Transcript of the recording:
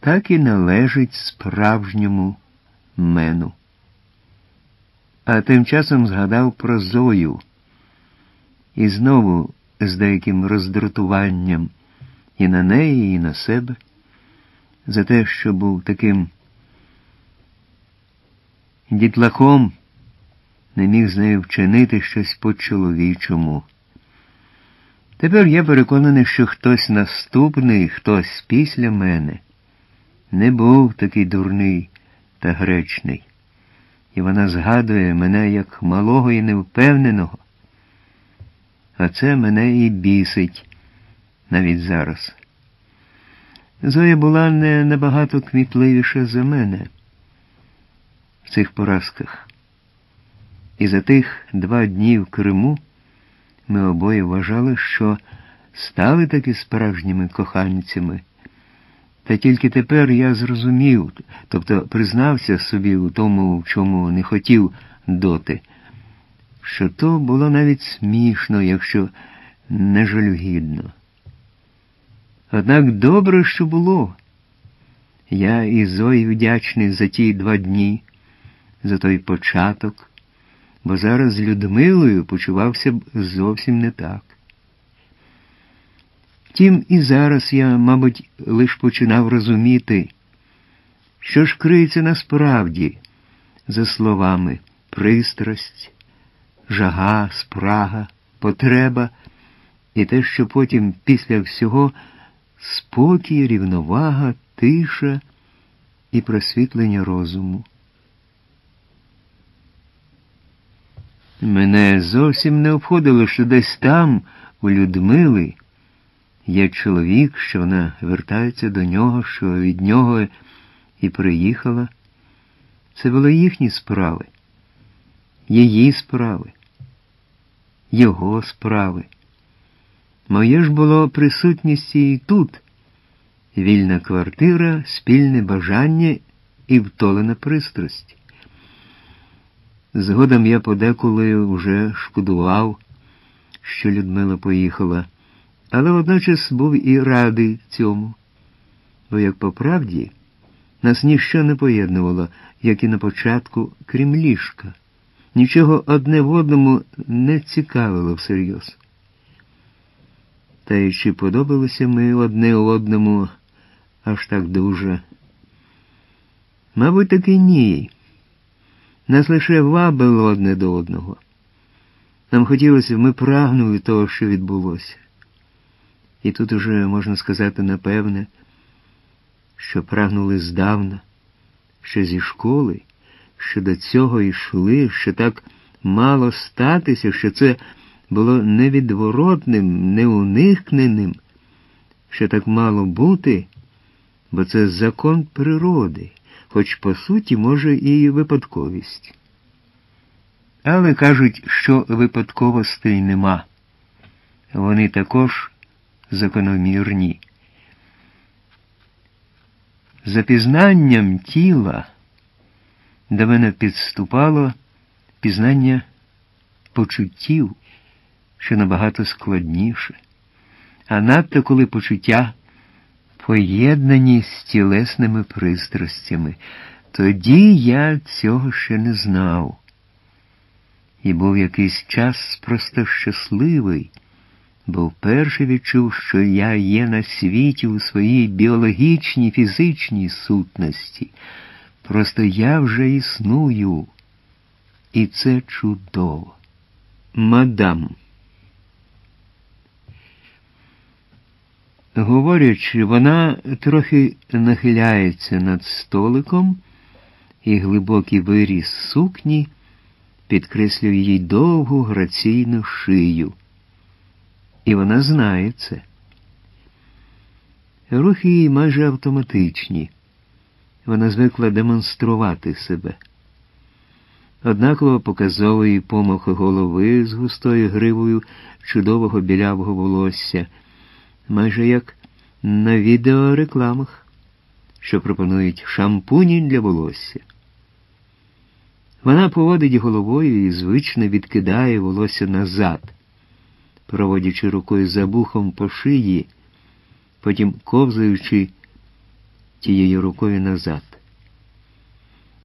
так і належить справжньому мену. А тим часом згадав про Зою. І знову з деяким роздратуванням і на неї, і на себе, за те, що був таким дітлахом, не міг з нею вчинити щось по-чоловічому. Тепер я переконаний, що хтось наступний, хтось після мене не був такий дурний та гречний. І вона згадує мене як малого і невпевненого. А це мене і бісить навіть зараз. Зоя була не набагато кмітливіша за мене в цих поразках. І за тих 2 дні в Криму ми обоє вважали, що стали таки справжніми коханцями. Та тільки тепер я зрозумів, тобто признався собі у тому, в чому не хотів доти, що то було навіть смішно, якщо не жалюгідно. Однак добре, що було. Я і Зої вдячний за ті 2 дні, за той початок, бо зараз з Людмилою почувався б зовсім не так. Втім, і зараз я, мабуть, лиш починав розуміти, що ж криється насправді за словами пристрасть, жага, спрага, потреба і те, що потім після всього спокій, рівновага, тиша і просвітлення розуму. Мене зовсім не обходило, що десь там, у Людмили, є чоловік, що вона вертається до нього, що від нього і приїхала. Це були їхні справи, її справи, його справи. Моє ж було присутність і тут. Вільна квартира, спільне бажання і втолена пристрасть. Згодом я подеколи вже шкодував, що Людмила поїхала, але водночас був і радий цьому, бо, як по правді, нас ніщо не поєднувало, як і на початку, крім ліжка. Нічого одне в одному не цікавило всерйоз. Та й чи подобалися ми одне одному аж так дуже? Мабуть, таки ні. Нас лише вабило одне до одного. Нам хотілося, ми прагнули того, що відбулося. І тут уже можна сказати напевне, що прагнули здавна, що зі школи, що до цього йшли, що так мало статися, що це було невідворотним, неуникненим, що так мало бути, бо це закон природи, хоч по суті, може, і випадковість. Але кажуть, що випадковостей нема. Вони також закономірні. За пізнанням тіла до мене підступало пізнання почуттів, що набагато складніше, а надто коли почуття поєднані з тілесними пристрастями. Тоді я цього ще не знав. І був якийсь час просто щасливий, бо вперше відчув, що я є на світі у своїй біологічній, фізичній сутності. Просто я вже існую. І це чудово. Мадам. Говорячи, вона трохи нахиляється над столиком, і глибокий виріз сукні підкреслює їй довгу граційну шию. І вона знає це. Рухи її майже автоматичні. Вона звикла демонструвати себе. Однаково показовий помах голови з густою гривою чудового білявого волосся, майже як на відеорекламах, що пропонують шампуні для волосся. Вона поводить головою і звично відкидає волосся назад, проводячи рукою за вухом по шиї, потім ковзаючи тією рукою назад.